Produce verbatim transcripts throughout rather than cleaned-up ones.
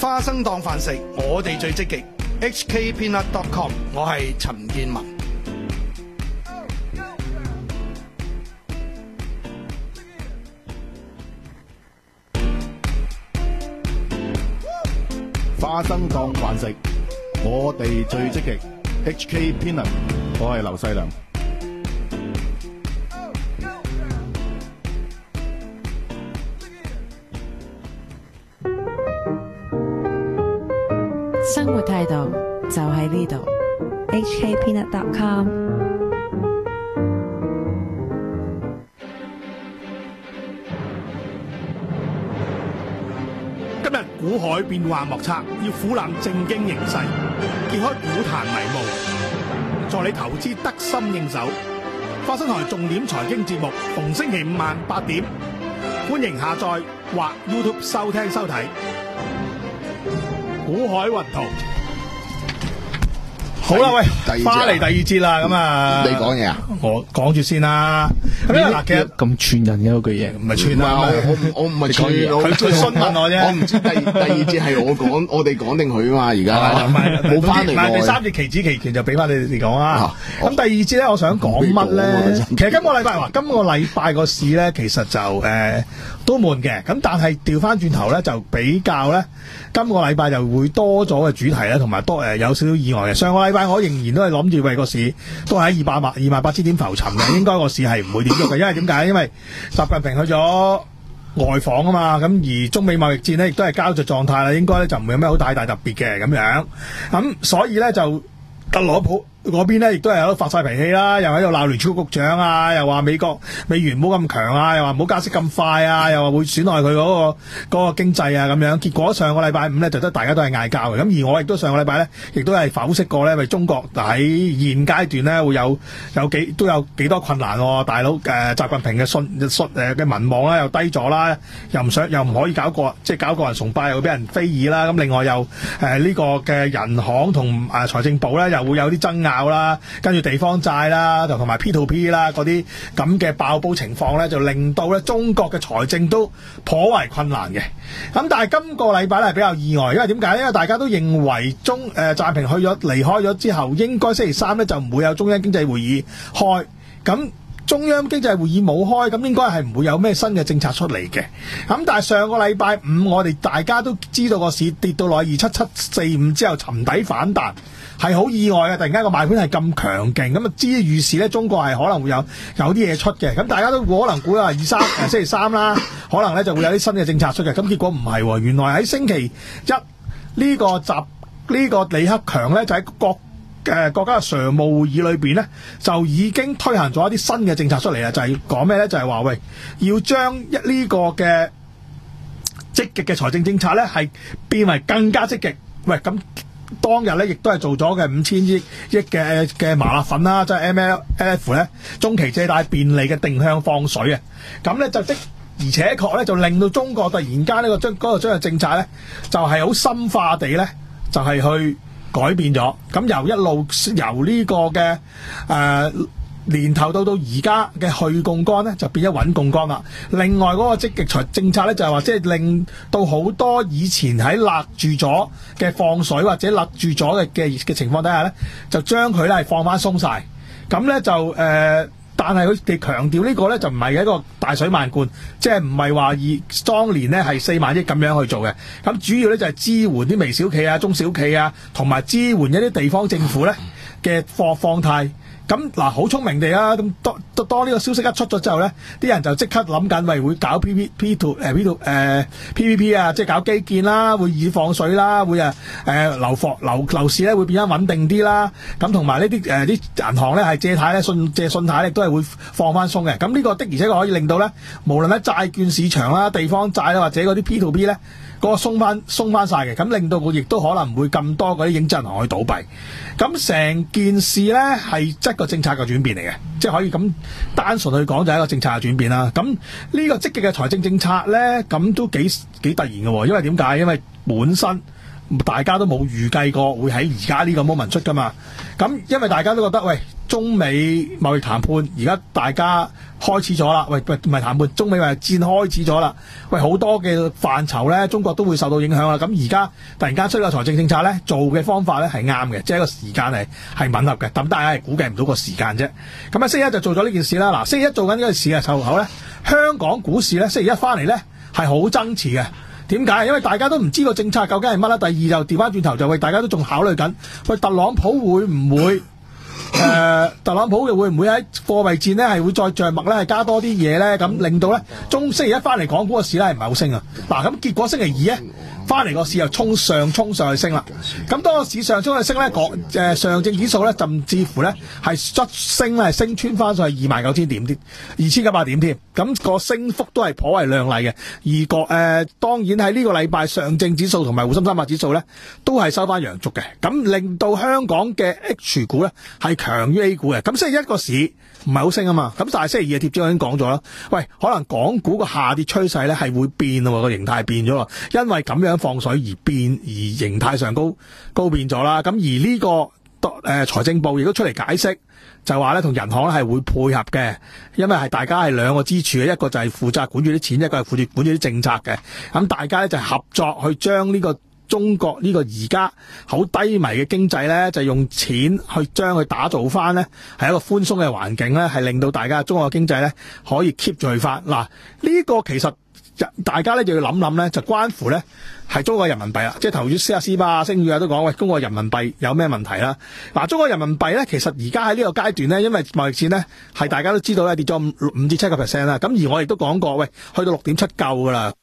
花生當飯食，我哋最積極。H K Peanut dot com， 我係陳建文。 花生當飯食，我哋最積極。H K Peanut， 我係劉細良。 生活態度就喺呢度。 H K Peanut dot com。 今日股海變幻莫測，要俯瞰正經形勢，揭開股壇迷霧，助你投資得心應手。花生台重點財經節目，逢星期五晚八點，歡迎下載或 YouTube 收聽收睇。股海雲圖。好啦，喂，翻嚟第二節啦，咁啊， 你講嘢啊？ 我講住先啦。咁嗱，其實咁串人嘅嗰句嘢， 唔係串啊！ 我我我唔係串， 佢佢詢問我啫。 我唔知第第二節係我講，我哋講定佢啊嘛？而家冇翻嚟。 第三節期指期權就俾翻你哋講啦。咁第二節咧，我想講乜咧？其實今個禮拜話，今個禮拜個市咧，其實就誒都悶嘅。咁但係調翻轉頭咧，就比較咧，今個禮拜就會多咗嘅主題咧，同埋多誒有少少意外嘅。上個禮拜我仍然都係諗住為個市都係喺二百萬二萬八千點浮沉嘅，應該個市係唔會點喐嘅，因為點解？因為習近平去咗外訪啊嘛，咁而中美貿易戰呢亦都係膠着狀態啦，應該咧就唔會有咩好大大特別嘅咁樣，咁所以咧就特朗普嗰邊咧亦都係喺度發晒脾氣啦，又喺度鬧聯儲局長啊，又話美國美元唔好咁強啊，又話唔好加息咁快啊，又話會損害佢嗰個嗰個經濟啊咁樣。結果上個禮拜五咧就得大家都係嗌交嘅，咁而我亦都上個禮拜咧亦都係剖析過咧，因為中國喺現階段咧會有有幾都有幾多困難喎，大佬誒習近平嘅信信誒嘅民望咧又低咗啦，又唔想又唔可以搞個即係搞個人崇拜，又會俾人非議啦，咁另外又誒呢個嘅人行同誒財政部咧又會有啲爭拗啦，跟住地方債啦，同埋 P to P 啦嗰啲咁嘅爆煲情況咧，就令到咧中國嘅財政都頗為困難嘅。咁但係今個禮拜咧係比較意外，因為點解？因為大家都認為中誒習近平去咗離開咗之後，應該星期三咧就唔會有中央經濟會議開。咁中央經濟會議冇開，咁應該係唔會有咩新嘅政策出嚟嘅。咁但係上個禮拜五，我哋大家都知道個市跌到落二七七四五之後沉底反彈，係好意外嘅。突然間個賣盤係咁強勁，咁啊知預示咧中國係可能會有有啲嘢出嘅。咁大家都可能估啦，二三誒星期三啦，可能咧就會有啲新嘅政策出嘅。咁結果唔係喎，原來喺星期一呢個習呢個李克強咧就喺國誒、呃、國家嘅常務會議裏邊咧，就已經推行咗一啲新嘅政策出嚟啦，就係講咩咧？就係、是、話喂，要將一呢個嘅積極嘅財政政策咧，係變為更加積極。喂，咁當日咧亦都係做咗嘅五千億億嘅嘅麻辣粉啦，即係 M L F 咧中期借貸便利嘅定向放水啊！咁咧就即而且確咧就令到中國突然間呢個將嗰個將嘅政策咧，就係、是、好深化地咧，就係、是、去改變咗，咁由一路由呢個嘅誒、呃、年頭到到而家嘅去槓桿咧，就變咗穩槓桿啦。另外嗰個積極財政策咧，就係話即係令到好多以前喺勒住咗嘅放水或者勒住咗嘅嘅嘅情況底下咧，就將佢咧係放翻鬆晒。咁咧就誒。呃但係佢哋強調呢個咧就唔係一個大水漫灌，即係唔係話以當年咧係四萬億咁樣去做嘅。咁主要咧就係支援啲微小企啊、中小企啊，同埋支援一啲地方政府咧嘅放放貸。咁嗱，好聰明地啦，咁當當呢個消息一出咗之後咧，啲人就即刻諗緊，喂，會搞 P P P to 誒 P to 誒 P P P 啊，即係搞基建啦，會以放水啦，會啊誒樓房樓樓市咧會變得穩定啲啦。咁同埋呢啲誒啲銀行咧係借貸咧信借信貸咧都係會放翻鬆嘅。咁呢個的而且確可以令到咧，無論喺債券市場啦、地方債啦或者嗰啲 P to P 咧，嗰個鬆翻鬆翻曬嘅，咁令到佢亦都可能唔會咁多嗰啲影子銀行去倒閉。咁成件事咧係一個政策嘅轉變嚟嘅，即係可以咁單純去講就係一個政策嘅轉變啦。咁呢個積極嘅財政政策咧，咁都幾幾突然嘅喎，因為點解？因為本身大家都冇預計過會喺而家呢個 moment 出噶嘛。咁因為大家都覺得喂，中美貿易談判而家大家開始咗啦，喂喂唔係談判，中美貿易戰開始咗啦，喂好多嘅範疇咧，中國都會受到影響啦。咁而家突然間出個財政政策咧，做嘅方法咧係啱嘅，即係個時間係係吻合嘅，咁大家係估計唔到個時間啫。咁啊星期一就做咗呢件事啦。嗱，星期一做緊呢件事嘅時候咧，香港股市咧星期一翻嚟咧係好爭持嘅。點解？因為大家都唔知個政策究竟係乜啦。第二就調翻轉頭就喂，大家都仲考慮緊，喂特朗普會唔會誒、呃？特朗普嘅會唔會喺貨幣戰咧係會再著墨咧，係加多啲嘢咧？咁令到咧中星期一翻嚟港股個市咧係唔係好升啊？嗱，咁結果星期二咧翻嚟個市又衝上衝上去升啦。咁當個市上衝去升咧，港誒上證指數咧甚至乎咧係率升咧，係升穿翻上去二萬九千點添，二千九百點添。咁、個升幅都係頗為亮麗嘅。而個誒、呃、當然喺呢個禮拜上證指數同埋滬深三百指數咧都係收翻陽燭嘅，咁令到香港嘅 H 股咧係強於 A 股嘅。咁星期一個市唔係好升啊嘛，咁但係星期二嘅貼紙我已經講咗啦。喂，可能港股個下跌趨勢咧係會變喎，個形態變咗咯，因為咁樣放水而變而形態上高高變咗啦。咁而呢、這個誒、呃、財政部亦都出嚟解釋，就話咧同銀行咧係會配合嘅，因為係大家係兩個支柱嘅，一個就係負責管住啲錢，一個係負責管住啲政策嘅。咁大家咧就合作去將呢個中國呢個而家好低迷嘅經濟咧，就用錢去將佢打造翻咧，係一個寬鬆嘅環境咧，係令到大家中國嘅經濟咧可以 keep 住去翻。嗱，呢、這個其實大家咧就要諗諗咧，就關乎咧係中國人民幣啦。即係頭先施亞斯巴、星宇啊都講，喂，中國人民幣有咩問題啦？嗱，中國人民幣咧，其實而家喺呢個階段咧，因為貿易戰咧係大家都知道咧跌咗五五至七個 percent 啦。咁而我亦都講過，喂，去到六點七夠噶啦。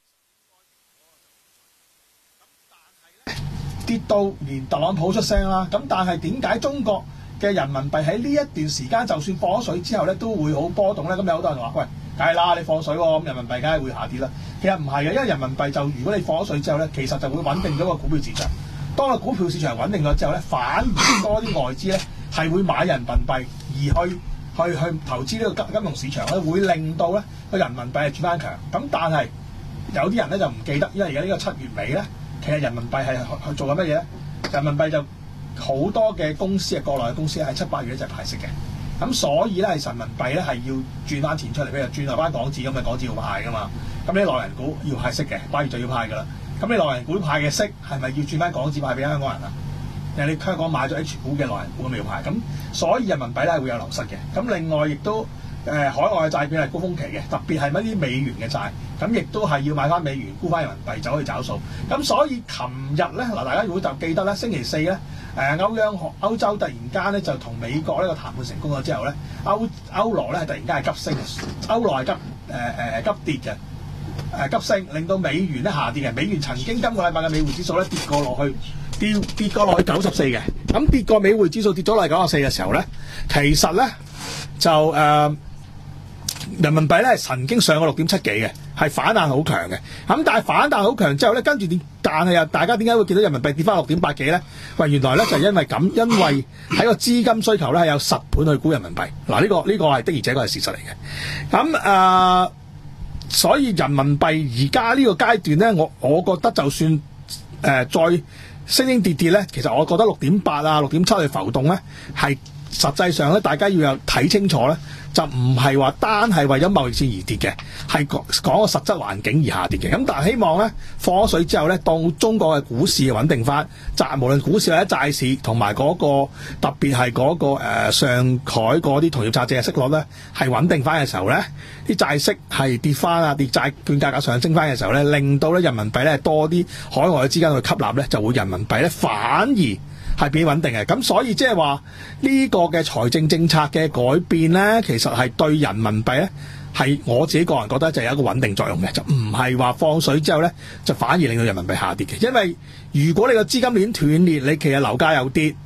跌到連特朗普出聲啦，咁但係點解中國嘅人民幣喺呢一段時間就算放咗水之後咧，都會好波動咧？咁有好多人話：喂，梗係啦，你放水喎，咁人民幣梗係會下跌啦。其實唔係嘅，因為人民幣就如果你放咗水之後咧，其實就會穩定咗個股票市場。當個股票市場穩定咗之後咧，反而多啲外資咧係會買人民幣而去去去投資呢個金金融市場咧，會令到咧個人民幣係轉翻強。咁但係有啲人咧就唔記得，因為而家呢個七月尾咧。其實人民幣係去去做緊乜嘢咧？人民幣就好多嘅公司啊，國內嘅公司喺七八月咧就派息嘅，咁所以咧係人民幣咧係要轉翻錢出嚟，譬如轉落翻港紙咁嘅港紙要派噶嘛，咁你內銀股要派息嘅，八月就要派噶啦，咁你內銀股派嘅息係咪要轉翻港紙派俾香港人啊？定係你香港買咗 H 股嘅內銀股咁要派？咁所以人民幣咧係會有流失嘅。咁另外亦都。誒、呃、海外嘅債券係高峰期嘅，特別係乜啲美元嘅債，咁亦都係要買翻美元沽翻人民幣走去找數。咁所以琴日咧嗱，大家如果就記得咧，星期四咧，誒、呃、歐央行歐洲突然間咧就同美國呢個談判成功咗之後咧，歐歐羅咧係突然間係急升，歐羅係急誒誒、呃、急跌嘅，誒、呃、急升令到美元咧下跌嘅。美元曾經今個禮拜嘅美匯指數咧跌過落去，跌跌過落去九十四嘅。咁跌過美匯指數跌咗落去九十四嘅時候咧，其實咧就誒。呃人民幣咧係曾經上過六點七幾嘅，係反彈好強嘅。咁但係反彈好強之後咧，跟住點？但係又大家點解會見到人民幣跌翻六點八幾咧？喂，原來咧就係因為咁，因為喺個資金需求咧係有實盤去估人民幣。嗱，呢個呢個係的而且確係事實嚟嘅。咁誒、呃，所以人民幣而家呢個階段咧，我我覺得就算誒、呃、再升升跌跌咧，其實我覺得六點八啊、六點七去浮動咧，係實際上咧，大家要有睇清楚咧。就唔係話單係為咗貿易戰而跌嘅，係講講個實質環境而下跌嘅。咁但係希望咧放咗水之後咧，當中國嘅股市穩定翻，債無論股市或者債市，同埋嗰個特別係嗰、嗰個、呃、上海嗰啲同業拆借嘅息率咧係穩定翻嘅時候咧，啲債息係跌翻啊，跌債券價格上升翻嘅時候咧，令到咧人民幣咧多啲海外嘅資金去吸納咧，就會人民幣咧反而係變穩定嘅。咁所以即係話呢個嘅財政政策嘅改變咧，其實係對人民幣咧係我自己個人覺得就有一個穩定作用嘅，就唔係話放水之後咧就反而令到人民幣下跌嘅。因為如果你個資金鏈斷裂，你其實樓價又跌，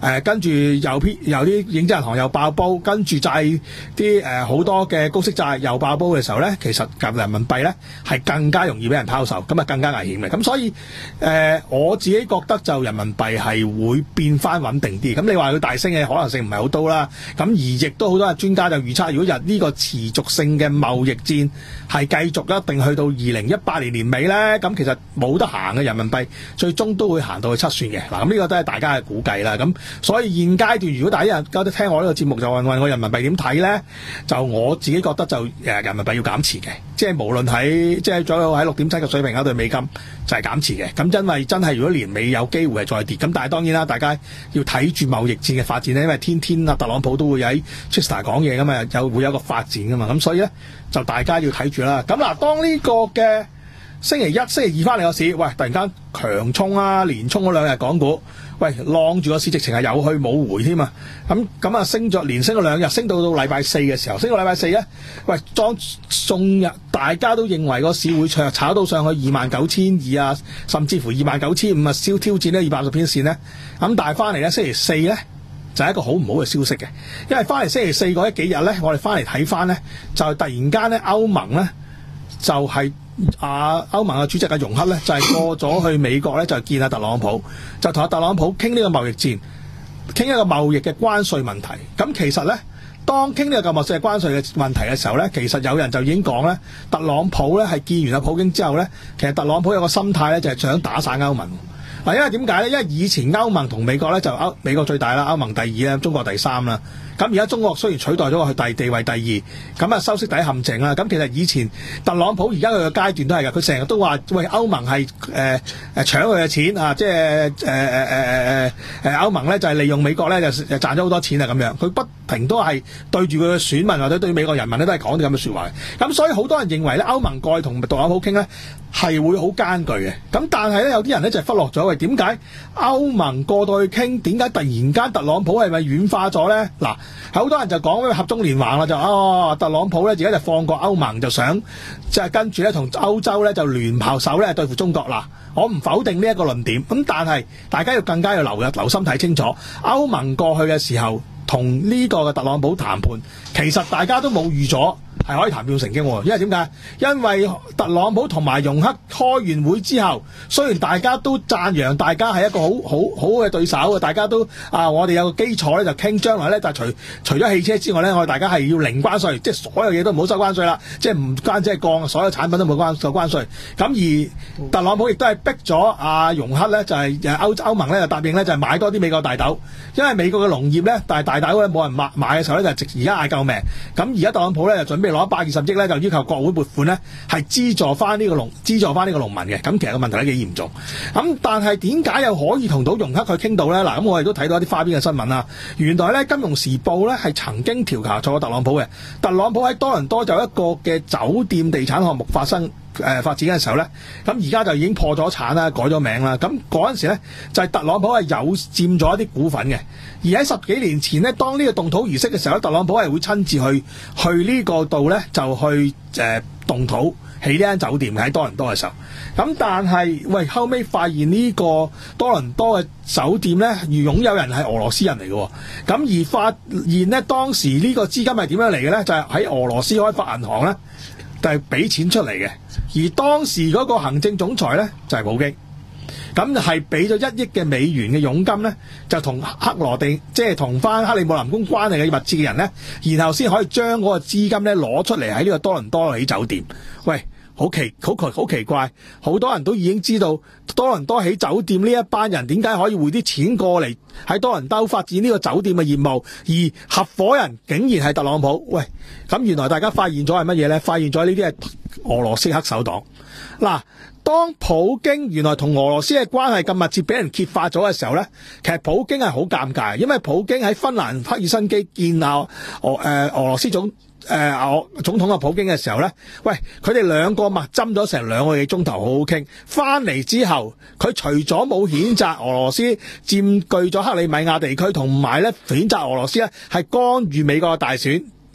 誒跟住有篇有啲影子銀行又爆煲，跟住債啲誒好多嘅高息債又爆煲嘅時候咧，其實夾人民幣咧係更加容易俾人拋售，咁啊更加危險嘅。咁所以誒、呃、我自己覺得就人民幣係會變翻穩定啲。咁你話佢大升嘅可能性唔係好多啦。咁而亦都好多專家就預測，如果日呢個持續性嘅貿易戰係繼續一定去到二零一八年年尾咧，咁其實冇得行嘅，人民幣最終都會行到去七算嘅。嗱，咁呢個都係大家嘅估計啦。咁所以現階段，如果大家有得聽我呢個節目，就問問我人民幣點睇咧？就我自己覺得就誒人民幣要減持嘅，即係無論喺即係左右喺六點七嘅水平嗰對美金就係減持嘅。咁因為真係如果年尾有機會係再跌，咁但係當然啦，大家要睇住貿易戰嘅發展咧，因為天天啊特朗普都會喺 Twitter 講嘢噶嘛，有會有一個發展噶嘛，咁所以咧就大家要睇住啦。咁嗱，當呢個嘅星期一、星期二翻嚟個市，喂，突然間強衝啊，連衝嗰兩日港股，喂，晾住個市直情係有去冇回添啊！咁咁啊，升咗連升咗兩日，升到到禮拜四嘅時候，升到禮拜四咧，喂，當眾日大家都認為個市會炒炒到上去二萬九千二啊，甚至乎二萬九千五啊，燒挑戰呢二百五十天線咧。咁但係翻嚟咧，星期四咧就係、是、一個好唔好嘅消息嘅，因為翻嚟星期四嗰一幾日咧，我哋翻嚟睇翻咧，就突然間咧歐盟咧就係、是。啊，歐盟嘅主席嘅容克咧就係、是、過咗去美國咧，就見阿特朗普，就同阿特朗普傾呢個貿易戰，傾一個貿易嘅關稅問題。咁其實咧，當傾呢個貿易嘅關稅嘅問題嘅時候咧，其實有人就已經講咧，特朗普咧係見完阿普京之後咧，其實特朗普有個心態咧就係、是、想打散歐盟。嗱，因為點解咧？因為以前歐盟同美國咧就歐美國最大啦，歐盟第二啦，中國第三啦。咁而家中國雖然取代咗佢第地位第二，咁啊修昔底陷阱啦。咁其實以前特朗普而家佢嘅階段都係㗎，佢成日都話喂歐盟係誒誒搶佢嘅錢啊，即係誒誒誒誒誒歐盟咧就係利用美國咧就就賺咗好多錢啊咁樣。佢不停都係對住佢嘅選民或者對美國人民咧都係講啲咁嘅説話嘅。咁所以好多人認為咧歐盟過去同特朗普傾咧係會好艱巨嘅。咁但係咧有啲人咧就忽略咗，喂，點解歐盟過到去傾，點解突然間特朗普係咪軟化咗咧？嗱。好多人就講咩合縱連橫啦，就哦特朗普咧而家就放過歐盟，就想即係跟住咧同歐洲咧就聯合手咧對付中國啦。我唔否定呢一個論點，咁但係大家要更加要留留心睇清楚，歐盟過去嘅時候同呢個嘅特朗普談判，其實大家都冇預咗係可以談判成經喎。因為點解？因為特朗普同埋容克開完會之後，雖然大家都讚揚大家係一個好好好嘅對手，大家都啊，我哋有個基礎咧就傾將來咧，就除除咗汽車之外咧，我哋大家係要零關稅，即係所有嘢都唔好收關稅啦，即係唔單止係鋼，所有產品都冇關收關稅。咁而特朗普亦都係逼咗阿容克咧，就係誒歐歐盟咧就答應咧，就係買多啲美國大豆，因為美國嘅農業咧，但係大豆咧冇人買買嘅時候咧，就而家嗌救命。咁而家特朗普咧就準備攞一百二十億咧，就要求國會撥款咧，係資助翻呢個農資助翻呢個農民嘅。咁其實個問題咧幾嚴重。咁但係點解又可以同到容克去傾到咧？嗱，咁我哋都睇到一啲花邊嘅新聞啦。原來咧《金融時報》咧係曾經調查咗特朗普嘅。特朗普喺多倫多就有一個嘅酒店地產項目發生誒、呃、發展嘅時候咧，咁而家就已經破咗產啦，改咗名啦。咁嗰陣時咧就係、是、特朗普係有佔咗一啲股份嘅。而喺十幾年前呢，當呢個動土儀式嘅時候咧，特朗普係會親自去去呢個度咧就去誒、呃、動土起呢間酒店喺多倫多嘅時候。咁但係喂後尾發現呢個多倫多嘅酒店咧，而擁有人係俄羅斯人嚟嘅。咁而發現呢，當時呢個資金係點樣嚟嘅咧？就係、是、喺俄羅斯開發銀行咧，就係、是、俾錢出嚟嘅。而當時嗰個行政總裁咧就係、是、普京。咁係俾咗一億嘅美元嘅佣金咧，就同克羅地即係同翻克里姆林宮關係嘅密切嘅人咧，然後先可以將嗰個資金咧攞出嚟喺呢個多倫多起酒店。喂，好奇好奇好奇怪，好多人都已經知道多倫多起酒店呢一班人點解可以匯啲錢過嚟喺多倫多發展呢個酒店嘅業務，而合夥人竟然係特朗普。喂，咁原來大家發現咗係乜嘢咧？發現咗呢啲係俄羅斯黑手黨。嗱，當普京原來同俄羅斯嘅關係咁密切俾人揭發咗嘅時候咧，其實普京係好尷尬，因為普京喺芬蘭赫爾辛基見啊俄誒俄羅斯總誒、呃、總統嘅普京嘅時候咧，喂，佢哋兩個密針咗成兩個幾鐘頭，好好傾。翻嚟之後，佢除咗冇譴責俄羅斯佔據咗克里米亞地區，同埋咧譴責俄羅斯咧係干預美國嘅大選。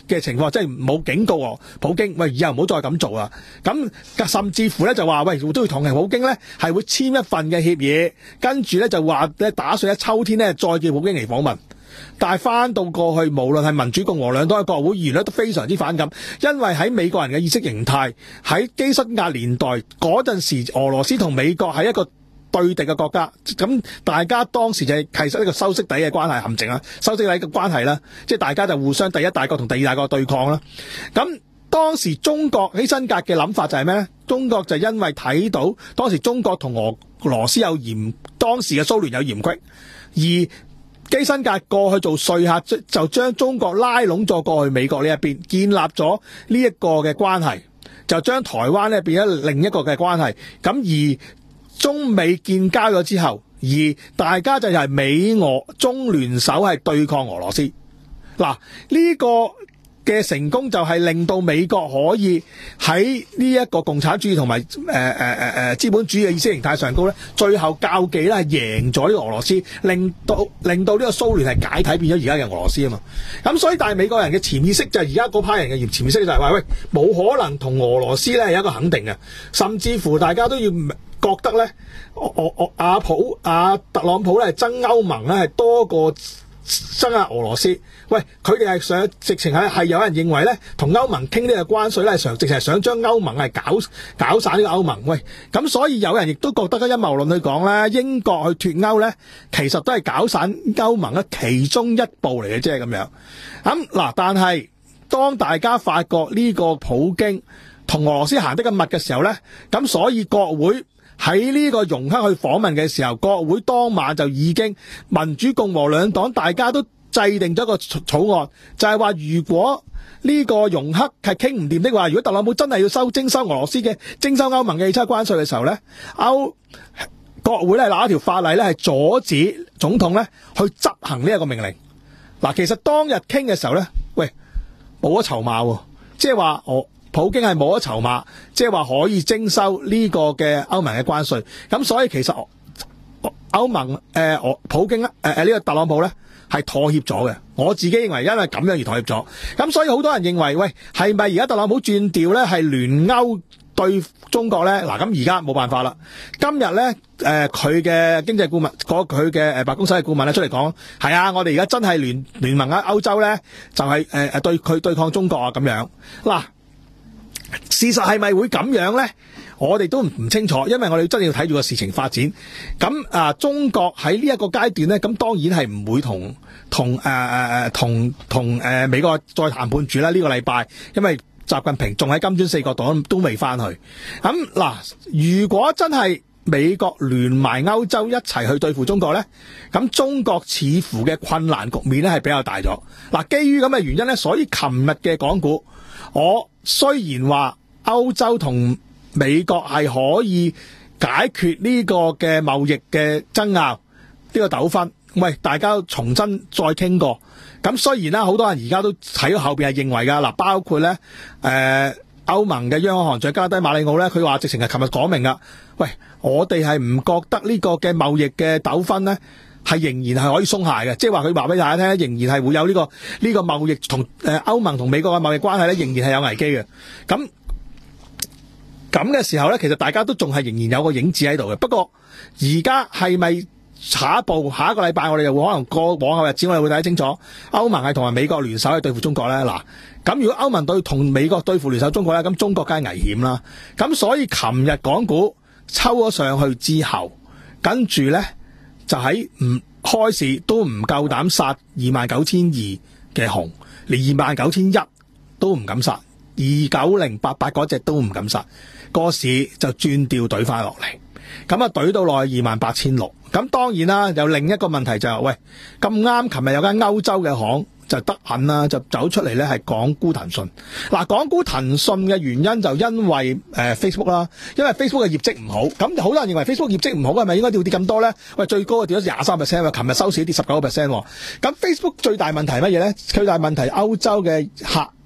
嘅情況，即係冇警告喎普京，喂，以後唔好再咁做啦。咁甚至乎咧就話，喂，都要同普京咧係會簽一份嘅協議，跟住咧就話咧打算喺秋天咧再叫普京嚟訪問。但係翻到過去，無論係民主共和兩黨嘅國會議員咧，都非常之反感，因為喺美國人嘅意識形態，喺基辛格年代嗰陣時，俄羅斯同美國係一個對敵嘅國家，咁大家當時就係其實呢個修昔底嘅關係陷阱啦，修昔底嘅關係啦，即係大家就互相第一大國同第二大國對抗啦。咁當時中國基辛格嘅諗法就係咩咧？中國就因為睇到當時中國同俄羅斯有嫌，當時嘅蘇聯有嫌隙，而基辛格過去做說客，就將中國拉攏咗過去美國呢一邊，建立咗呢一個嘅關係，就將台灣咧變咗另一個嘅關係。咁而中美建交咗之後，而大家就係美俄中聯手係對抗俄羅斯。嗱，呢個嘅成功就係令到美國可以喺呢一個共產主義同埋誒誒誒誒資本主義嘅意識形態上高咧，最後較技咧係贏咗呢個俄羅斯，令到令到呢個蘇聯係解體變咗而家嘅俄羅斯啊嘛。咁所以但係美國人嘅潛意識就係而家嗰批人嘅潛意識就係話，喂，冇可能同俄羅斯咧係一個肯定嘅，甚至乎大家都要覺得咧，我我我阿普阿特朗普咧係憎歐盟咧係多過憎下俄羅斯。喂，佢哋係想直情係係有人認為咧，同歐盟傾呢個關稅咧，係想直情係想將歐盟係搞搞散呢個歐盟。喂，咁所以有人亦都覺得嘅陰謀論去講咧，英國去脫歐咧，其實都係搞散歐盟嘅其中一步嚟嘅啫咁樣。咁嗱，但係當大家發覺呢個普京同俄羅斯行得咁密嘅時候咧，咁所以國會喺呢個容克去訪問嘅時候，國會當晚就已經民主共和兩黨大家都制定咗個草案，就係話如果呢個容克係傾唔掂的話，如果特朗普真係要收徵收俄羅斯嘅徵收歐盟嘅汽車關稅嘅時候咧，歐國會咧拿一條法例咧係阻止總統咧去執行呢一個命令。嗱，其實當日傾嘅時候咧，喂，冇咗籌碼，即係話我普京係冇咗籌碼，即係話可以徵收呢個嘅歐盟嘅關稅。咁所以其實歐盟誒、呃、普京誒誒呢個特朗普咧係妥協咗嘅，我自己認為因為咁樣而妥協咗，咁所以好多人認為，喂，係咪而家特朗普轉調咧係聯歐對中國咧？嗱，咁而家冇辦法啦。今日咧，誒佢嘅經濟顧問，佢嘅誒白宮首席顧問咧出嚟講，係啊，我哋而家真係聯聯盟喺歐洲咧，就係誒誒對佢對抗中國啊咁樣。嗱，事實係咪會咁樣咧？我哋都唔清楚，因為我哋真係要睇住個事情發展。咁啊，中國喺呢一個階段咧，咁當然係唔會同同誒誒誒同同誒美國再談判住啦。呢個禮拜，因為習近平仲喺金磚四國黨都未翻去。咁嗱，如果真係美國聯埋歐洲一齊去對付中國咧，咁中國似乎嘅困難局面咧係比較大咗。嗱，基於咁嘅原因咧，所以琴日嘅港股，我雖然話歐洲同美國係可以解決呢個嘅貿易嘅爭拗，呢個糾紛，喂，大家重新再傾過。咁雖然啦，好多人而家都睇到後邊係認為噶，嗱，包括咧誒歐盟嘅央行行長加拉低馬里奧咧，佢話直情係琴日講明噶，喂，我哋係唔覺得呢個嘅貿易嘅糾紛咧係仍然係可以鬆懈嘅，即係話佢話俾大家聽，仍然係會有呢個呢個貿易同誒歐盟同美國嘅貿易關係咧，仍然係有危機嘅。咁咁嘅時候咧，其實大家都仲係仍然有個影子喺度嘅。不過而家係咪下一步下一個禮拜我哋就會可能過往後日子我哋會睇清楚歐盟係同埋美國聯手去對付中國咧？嗱，咁如果歐盟對同美國對付聯手中國咧，咁中國梗係危險啦。咁所以琴日港股抽咗上去之後，跟住咧就喺唔開市都唔夠膽殺二萬九千二嘅紅，連二萬九千一都唔敢殺，二九零八八嗰隻都唔敢殺。個市就轉調懟翻落嚟，咁啊懟到落去二萬八千六。咁當然啦，有另一個問題就係、是，喂，咁啱，琴日有間歐洲嘅行就得閒啦，就走出嚟咧係港股騰訊。嗱，港股騰訊嘅原因就因為誒、呃、Facebook 啦，因為 Facebook 嘅業績唔好，咁好多人認為 Facebook 業績唔好係咪應該要跌咁多咧？喂，最高啊跌咗廿三 percent， 琴日收市跌十九個 percent。咁 Facebook 最大問題係乜嘢咧？最大問題歐洲嘅客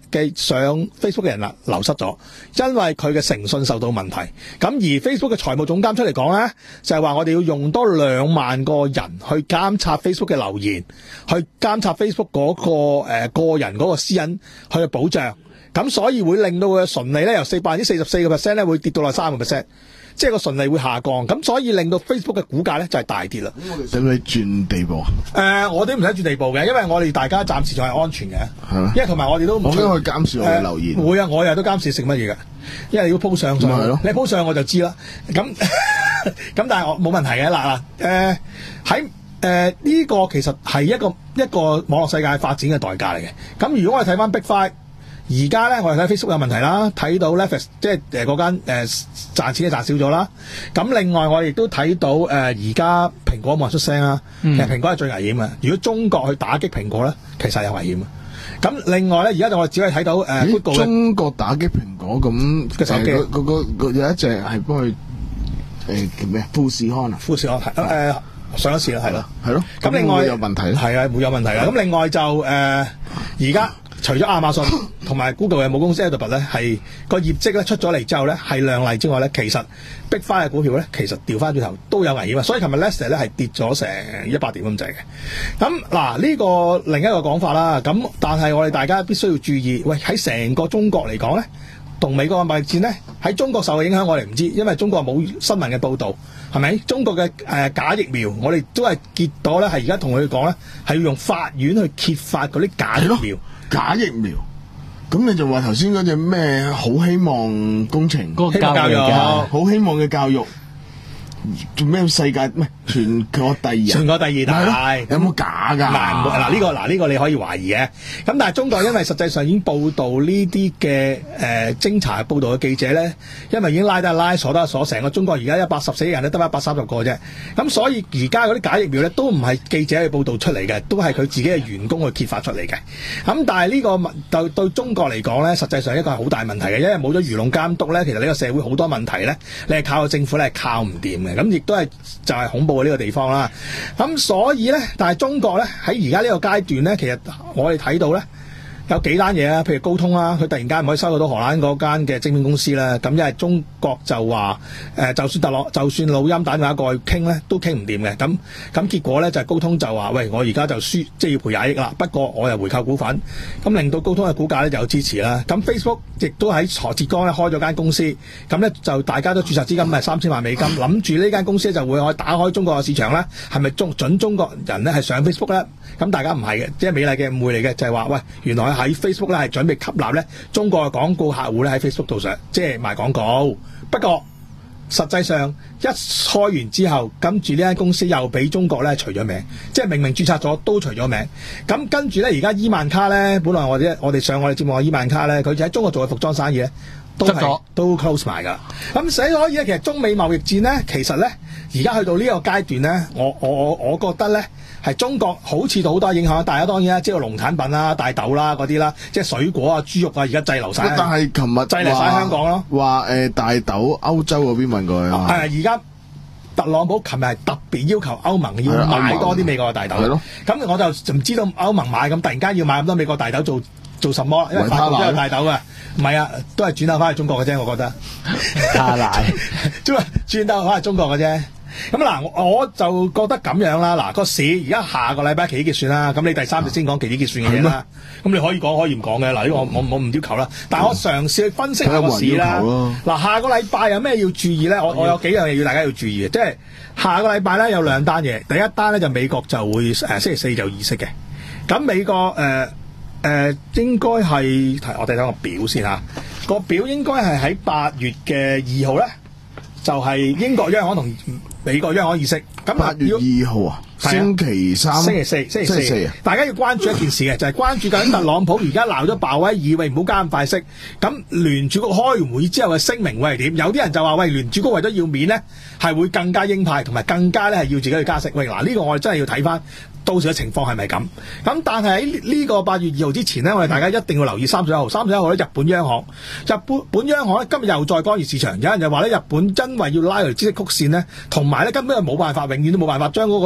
嘅上 Facebook 嘅人啦流失咗，因為佢嘅誠信受到問題。咁而 Facebook 嘅財務總監出嚟講咧，就係話我哋要用多兩萬個人去監察 Facebook 嘅留言，去監察 Facebook 嗰、個誒、呃、個人嗰個私隱去保障。咁所以會令到佢嘅純利咧由四百分之四十四個 percent 咧會跌到落三個 percent， 即係個純利會下降。咁所以令到 Facebook 嘅股價咧就係、是、大跌啦。 咁我哋使唔使轉地步啊？ 誒、呃，我哋唔使轉地步嘅，因為我哋大家暫時仲係安全嘅。 係咩？ 因為同埋我哋都唔我驚去監視我嘅留言。 呃、會啊，我日都監視食乜嘢嘅，因為你要鋪上上。 咪係咯。 你鋪上我就知啦。咁咁但係我冇問題嘅嗱嗱誒喺誒呢個其實係一個一個網絡世界發展嘅代價嚟嘅。咁如果我哋睇翻 Big Five。而家咧，我哋睇 Facebook 有問題啦，睇到 Netflix 即係誒嗰間誒賺錢嘅賺少咗啦。咁另外我哋亦都睇到誒而家蘋果冇人出聲啦。 嗯、 其實蘋果係最危險嘅。如果中國去打擊蘋果咧，其實係有危險嘅。咁另外咧，而家就我哋只可以睇到誒、呃、Google 中國打擊蘋果咁嘅手機，嗰嗰嗰有一隻係幫佢誒叫咩？富士康啊， 富士康係誒、呃、上一次啦，係咯， 係咯。 咁另外會有問題咧， 係啊，會有問題嘅。咁另外就誒而家。除咗亞馬遜同埋 Google 嘅母公司 Alphabet 咧，係個業績咧出咗嚟之後咧係亮麗之外咧，其實Big Five嘅股票咧，其實調翻轉頭都有危險啊！所以琴日 Lester 咧係跌咗成一百點咁滯嘅。咁嗱呢個另一個講法啦，咁但係我哋大家必須要注意，喂喺成個中國嚟講咧，同美國嘅貿易戰咧喺中國受嘅影響我哋唔知，因為中國冇新聞嘅報導，係咪？中國嘅誒、呃、假疫苗，我哋都係結果咧係而家同佢講咧係要用法院去揭發嗰啲假疫苗。 假疫苗，咁你就話頭先嗰隻咩好希望工程， 嗰個教育， 好希望嘅教育，做咩世界唔係全國第二？全國第二大， 有冇假㗎？ 嗱嗱呢個嗱呢、呢個你可以懷疑嘅。咁但係中國因為實際上已經報導呢啲嘅誒偵查報導嘅記者咧，因為已經拉得拉鎖得鎖，成個中國而家一百十四億人咧得翻一百三十個啫。咁所以而家嗰啲假疫苗咧都唔係記者去報導出嚟嘅，都係佢自己嘅員工去揭發出嚟嘅。咁但係呢、呢個對對中國嚟講咧，實際上一個係好大問題嘅，因為冇咗輿論監督咧，其實呢個社會好多問題咧，你係靠個政府咧係靠唔掂嘅。咁亦都係就係恐怖嘅呢個地方啦。咁所以咧，但係中國咧喺而家呢個階段咧，其實我哋睇到咧有幾單嘢啊，譬如高通啦，佢突然間唔可以收到荷蘭嗰間嘅晶片公司啦。咁因為中國就話誒、呃，就算特朗就算錄音打電話過去傾咧，都傾唔掂嘅。咁咁結果咧就係、是、高通就話：喂，我而家就輸，即係要賠廿億啦。不過我又回購股份，咁令到高通嘅股價咧就有支持啦。咁 Facebook 亦都喺浙江咧開咗間公司，咁咧就大家都註冊資金係三千萬美金，諗住呢間公司就會可以打開中國嘅市場咧，係咪中準中國人咧係上 Facebook 咧？咁大家唔係嘅，即係美麗嘅誤會嚟嘅，就係、是、話喂，原來喺 Facebook 咧係準備吸納咧中國嘅廣告客戶咧喺 Facebook 度上，即係賣廣告。不過實際上一開完之後，跟住呢間公司又俾中國咧除咗名，即係明明註冊咗都除咗名。咁跟住咧，而家伊萬卡咧，本來我哋我哋上我哋節目嘅伊萬卡咧，佢就喺中國做嘅服裝生意咧，都係都 close 埋㗎。咁所以咧，其實中美貿易戰咧，其實咧而家去到呢個階段咧，我我我覺得咧。係中國好似到好多影響，大家當然啦，即係農產品啦、大豆啦嗰啲啦，即係水果啊、豬肉啊，而家滯留晒。 但係琴日滯留晒香港咯。話誒、 呃、大豆歐洲嗰邊問過佢。 係而家特朗普琴日係特別要求歐盟要買多啲美國嘅大豆。係咯。咁我就唔知道歐盟買咁突然間要買咁多美國大豆做做什麼？因為法國都有大豆嘅。唔係啊，都係轉頭翻去中國嘅啫，我覺得。加奶。即係轉頭翻去中國嘅啫。咁嗱，我就覺得咁樣啦。嗱，個市而家下個禮拜期指結算啦。咁你第三日先講期指結算嘅嘢啦。咁你可以講可以唔講嘅。嗱，呢個我我我唔要求啦。但係我嘗試去分析下個市啦。嗱，下個禮拜有咩要注意咧？我我有幾樣嘢要大家要注意嘅，即係下個禮拜咧有兩單嘢。第一單咧就美國就會誒、呃、星期四就議息嘅。咁美國誒誒、呃呃、應該係我睇睇個表先嚇。個表應該係喺八月嘅二號咧，就係、是、英國央行同美國央行議息。咁八月二號啊，星期三、 星期四、星期四， 星期四啊， 大家要關注一件事嘅，就係、是、關注緊特朗普而家鬧咗鮑威爾，喂，唔好加咁快息。咁聯儲局開完會議之後嘅聲明會係點？有啲人就話喂，聯儲局為咗要面咧，係會更加鷹派，同埋更加咧係要自己去加息。喂，嗱、這、呢個我哋真係要睇翻到時嘅情況係咪咁？咁但係喺呢個八月二號之前呢，我哋大家一定要留意三十一號。三十一號咧，日本央行，日本本央行咧今日又再干預市場。有人就話咧，日本因為要拉嚟孳息曲線呢，同埋咧根本係冇辦法，永遠都冇辦法將嗰、那個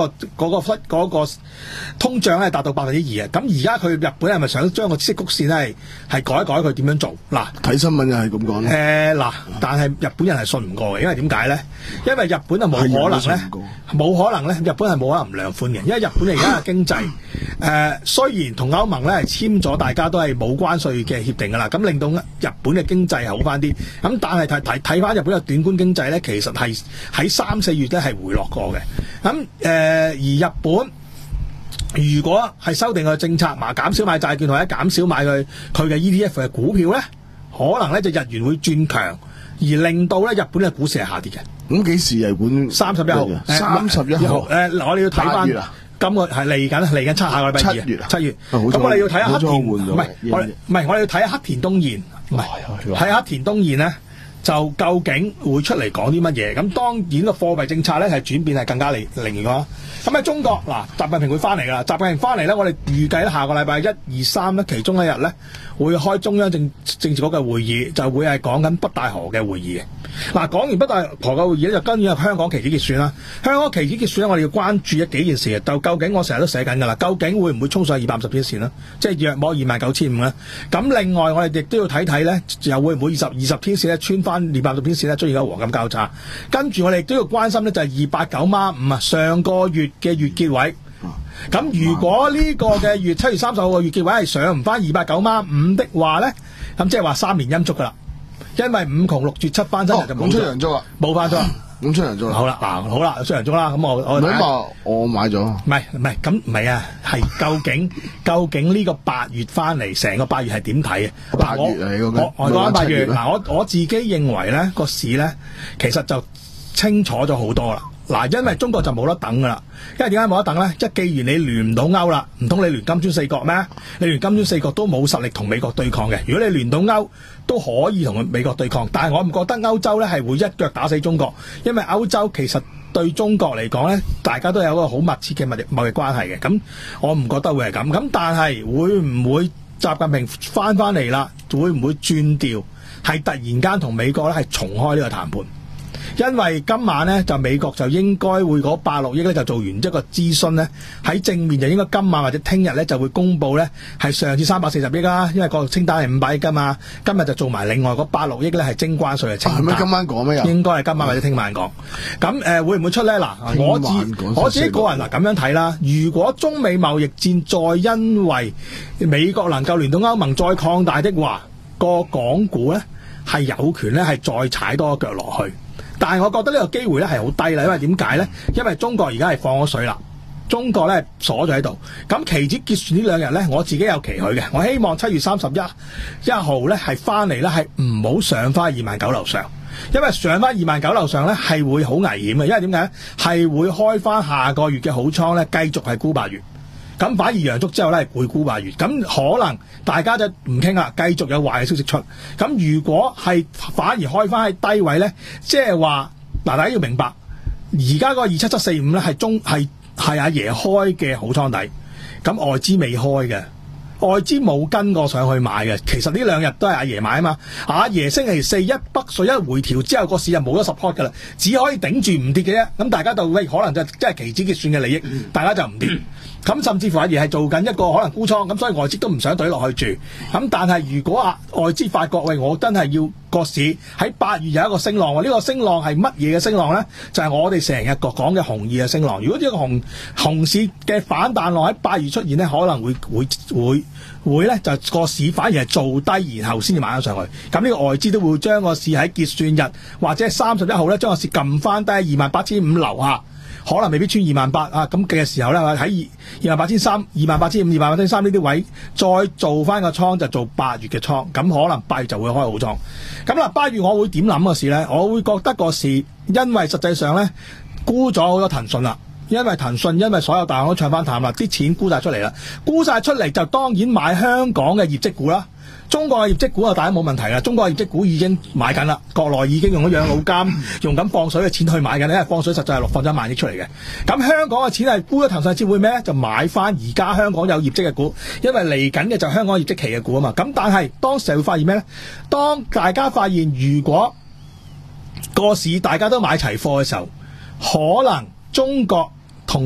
嗰、個忽嗰、個通脹咧達到百分之二啊。咁而家佢日本係咪想將個息曲線咧係係改一改佢點樣做？嗱， 睇新聞就係咁講咧。 誒嗱、呃，但係日本人係信唔過嘅，因為點解咧？因為日本啊冇可能咧，冇可能咧，日本係冇可能唔量寬嘅，因為日本而家嘅經濟誒、呃、雖然同歐盟咧係簽咗大家都係冇關稅嘅協定㗎啦，咁令到日本嘅經濟係好翻啲。咁但係睇睇睇翻日本嘅短觀經濟咧，其實係喺三四月咧係回落過嘅。咁誒、呃、而日本如果係修訂個政策，嘛減少買債券或者減少買佢佢嘅 E T F 嘅股票咧，可能咧就日元會轉強，而令到咧日本嘅股市係下跌嘅。 咁幾時日本？ 三十一號， 三十一號。誒、 呃，我哋要睇翻今個係嚟緊，嚟緊七下個禮拜二。七月啊，七月。咁我哋要睇下黑田，唔係我唔係我哋要睇下黑田東彥，唔係睇下黑田東彥咧。就究竟會出嚟講啲乜嘢？咁當然個貨幣政策咧係轉變係更加靈靈嘅咯。咁喺中國嗱，習近平會翻嚟㗎啦。習近平翻嚟咧，我哋預計咧下個禮拜一、二、三咧，其中一日咧會開中央政政治局嘅會議，就會係講緊北戴河嘅會議嘅。嗱，講完北戴河嘅會議咧，就跟住香港期指結算啦。香港期指結算咧，我哋要關注一幾件事嘅。就究竟我成日都寫緊㗎啦，究竟會唔會衝上二百五十天線啦？即係約摸二萬九千五咧。咁另外我哋亦都要睇睇咧，又會唔會二十二十天線咧穿翻二百五十天線咧出現咗黃金交叉？跟住我哋亦都要關心咧，就係二八九孖五啊，上個月嘅月結位。咁如果呢個嘅月七月三十號嘅月結位係上唔翻二八九孖五的話咧，咁即係話三年陰燭㗎啦。因為五窮六絕七翻身就冇出陽燭啊， 冇翻咗， 咁出陽燭啦。 好啦，嗱好啦，出陽燭啦。咁我我唔係話我買咗， 唔係唔係咁唔係啊，係究竟究竟呢個八月翻嚟，成個八月係點睇啊？ 八月嚟嗰個， 我我講八月嗱，我我自己認為咧個市咧其實就清楚咗好多啦。嗱，因為中國就冇得等噶啦，因為點解冇得等咧？即係既然你聯唔到歐啦，唔通你聯金磚四國咩？你聯金磚四國都冇實力同美國對抗嘅。如果你聯到歐，都可以同美國對抗，但係我唔覺得歐洲咧係會一腳打死中國，因為歐洲其實對中國嚟講咧，大家都有一個好密切嘅貿易貿易關係嘅。咁我唔覺得會係咁。咁但係會唔會習近平翻翻嚟啦？會唔會轉調？係突然間同美國咧係重開呢個談判？因為今晚咧就美國就應該會嗰百六億咧就做完一個諮詢咧，喺正面就應該今晚或者聽日咧就會公布咧係上次三百四十億啦，因為個清單係五百億噶嘛，今日就做埋另外嗰百六億咧係徵關稅嘅清單。 係咪今晚講咩啊？ 應該係今晚或者聽晚講。咁誒、呃、會唔會出咧？嗱，我自我自己個人嗱咁樣睇啦，如果中美貿易戰再因為美國能夠聯到歐盟再擴大的話，個港股咧係有權咧係再踩多一腳落去。但係我覺得呢個機會咧係好低啦，因為點解咧？因為中國而家係放咗水啦，中國咧鎖咗喺度。咁期指結算呢兩日咧，我自己有期許嘅，我希望七月三十一一號咧係翻嚟咧係唔好上翻二萬九樓上，因為上翻二萬九樓上咧係會好危險嘅，因為點解？係會開翻下個月嘅好倉咧，繼續係沽八月。咁反而陽燭之後咧會沽八月，咁可能大家就唔傾啦，繼續有壞嘅消息出。咁如果係反而開翻喺低位咧，即係話嗱，大家要明白，而家嗰個二七七四五咧係中係係阿爺開嘅好倉底，咁外資未開嘅，外資冇跟過上去買嘅。其實呢兩日都係阿爺買啊嘛，阿爺星期四一北水一回調之後，個市就冇咗 support 噶啦，只可以頂住唔跌嘅啫。咁大家就喂，可能就即係期指結算嘅利益，大家就唔跌。咁甚至乎阿爺係做緊一個可能沽倉，咁所以外資都唔想懟落去住。咁但係如果啊外資發覺喂，我真係要個市喺八月有一個升浪，呢、這個升浪係乜嘢嘅升浪咧？就係、是、我哋成日講嘅紅二嘅升浪。如果呢個紅紅市嘅反彈浪喺八月出現咧，可能會會會會咧就個市反而係做低，然後先至買咗上去。咁呢個外資都會將個市喺結算日或者三十一號咧，將個市撳翻低二萬八千五樓下。可能未必穿二萬八啊！咁嘅時候咧，喺二萬八千三、二萬八千五、二萬八千三呢啲位，再做翻個倉就做八月嘅倉，咁可能八月就會開好倉。咁啦，八月我會點諗個市咧？我會覺得個市，因為實際上咧沽咗好多騰訊啦，因為騰訊因為所有大行都唱翻淡啦，啲錢沽晒出嚟啦，沽晒出嚟就當然買香港嘅業績股啦。中國嘅業績股啊，大家冇問題啦。中國嘅業績股已經買緊啦，國內已經用咗養老金，用緊放水嘅錢去買緊，因為放水實際係落放咗一萬億出嚟嘅。咁香港嘅錢係沽咗騰訊，先會咩咧？就買翻而家香港有業績嘅股，因為嚟緊嘅就係香港業績期嘅股啊嘛。咁但係當時會發現咩咧？當大家發現如果個市大家都買齊貨嘅時候，可能中國同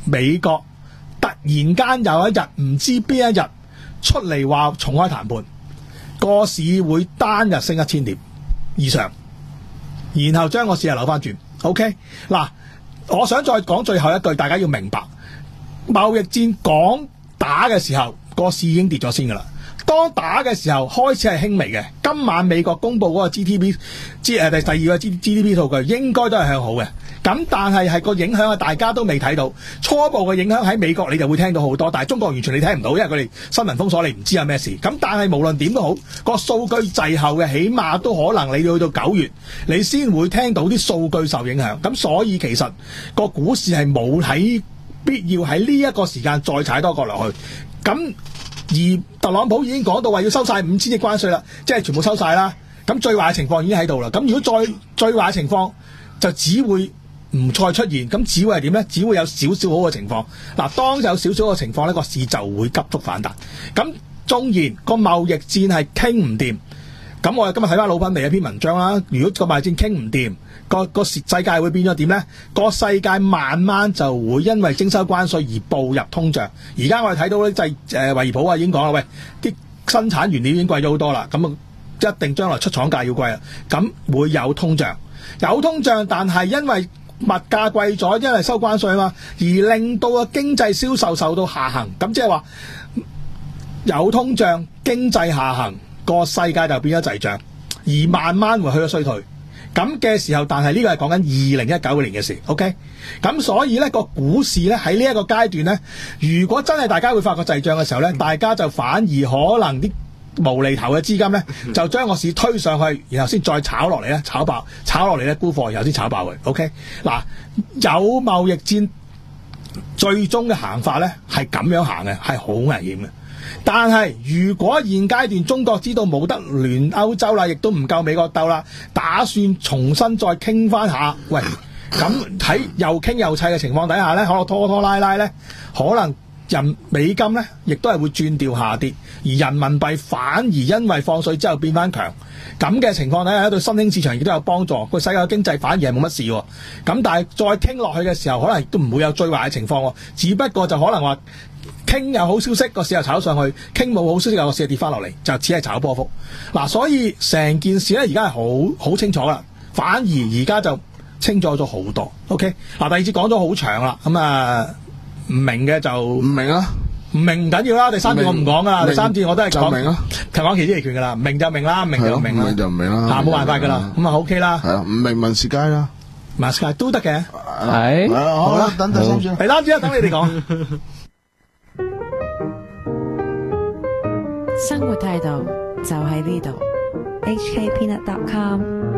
美國突然間有一日唔知邊一日出嚟話重開談判，個市會單日升一千點以上，然後將個市係扭翻轉。OK， 嗱，我想再講最後一句，大家要明白，貿易戰講打嘅時候，個市已經跌咗先噶啦。當打嘅時候開始係輕微嘅，今晚美國公布嗰個 G D P， 即係第第二個 G D P 數據應該都係向好嘅。咁但係係個影響啊，大家都未睇到。初步嘅影響喺美國你就會聽到好多，但係中國完全你聽唔到，因為佢哋新聞封鎖，你唔知有咩事。咁但係無論點都好，個數據滯後嘅，起碼都可能你要去到九月，你先會聽到啲數據受影響。咁所以其實個股市係冇喺必要喺呢一個時間再踩多個落去。咁而特朗普已經講到話要收晒五千億關稅啦，即係全部收晒啦。咁最壞嘅情況已經喺度啦。咁如果再最壞嘅情況就只會唔再出現，咁只會係點呢？只會有少少好嘅情況。嗱，當有少少嘅情況呢，個市就會急速反彈。咁縱然個貿易戰係傾唔掂，咁我哋今日睇翻老品味一篇文章啦。如果個貿易戰傾唔掂，個個世界會變咗點呢？個世界慢慢就會因為徵收關稅而步入通脹。而家我哋睇到咧，就係誒惠而浦啊已經講啦，喂，啲生產原料已經貴咗好多啦，咁啊一定將來出廠價要貴啦，咁會有通脹，有通脹，但係因為物價貴咗，因為收關稅啊嘛，而令到個經濟銷售受到下行，咁即係話有通脹，經濟下行，個世界就變咗滯脹，而慢慢會去咗衰退。咁嘅時候，但係呢個係講緊二零一九年嘅事 ，OK？ 咁所以呢個股市呢，喺呢一個階段呢，如果真係大家會發覺滯脹嘅時候呢，大家就反而可能啲無厘頭嘅資金呢，就將個市推上去，然後先再炒落嚟咧，炒爆，炒落嚟咧沽貨，然後先炒爆佢 ，OK？ 嗱，有貿易戰最終嘅行法呢，係咁樣行嘅，係好危險嘅。但係如果現階段中國知道冇得聯歐洲啦，亦都唔夠美國鬥啦，打算重新再傾翻下，喂，咁喺又傾又砌嘅情況底下呢，可能拖拖拉拉呢，可能人美金呢亦都係會轉調下跌，而人民幣反而因為放水之後變翻強，咁嘅情況底下對新興市場亦都有幫助，個世界經濟反而係冇乜事喎。咁但係再傾落去嘅時候，可能亦都唔會有最壞嘅情況喎，只不過就可能話傾有好消息個市又炒上去，傾冇好消息個市又跌翻落嚟，就只係炒波幅。嗱，所以成件事咧而家係好好清楚啦，反而而家就清楚咗好多。OK， 嗱，第二節講咗好長啦，咁啊唔明嘅就唔明啊， 唔明唔緊要啦。第三節我唔講噶啦，第三節我都係講明啊， 就講期指期權噶啦，唔明就明啦，唔明就唔明啦， 唔明就唔明啦， 吓冇辦法噶啦，咁啊 OK 啦， 係啊，唔明問事街啦， 問事街都得嘅， 係好啦，等第三節， 第三節啦，等你哋講。 生活態度就喺呢度。 H K Peanut dot com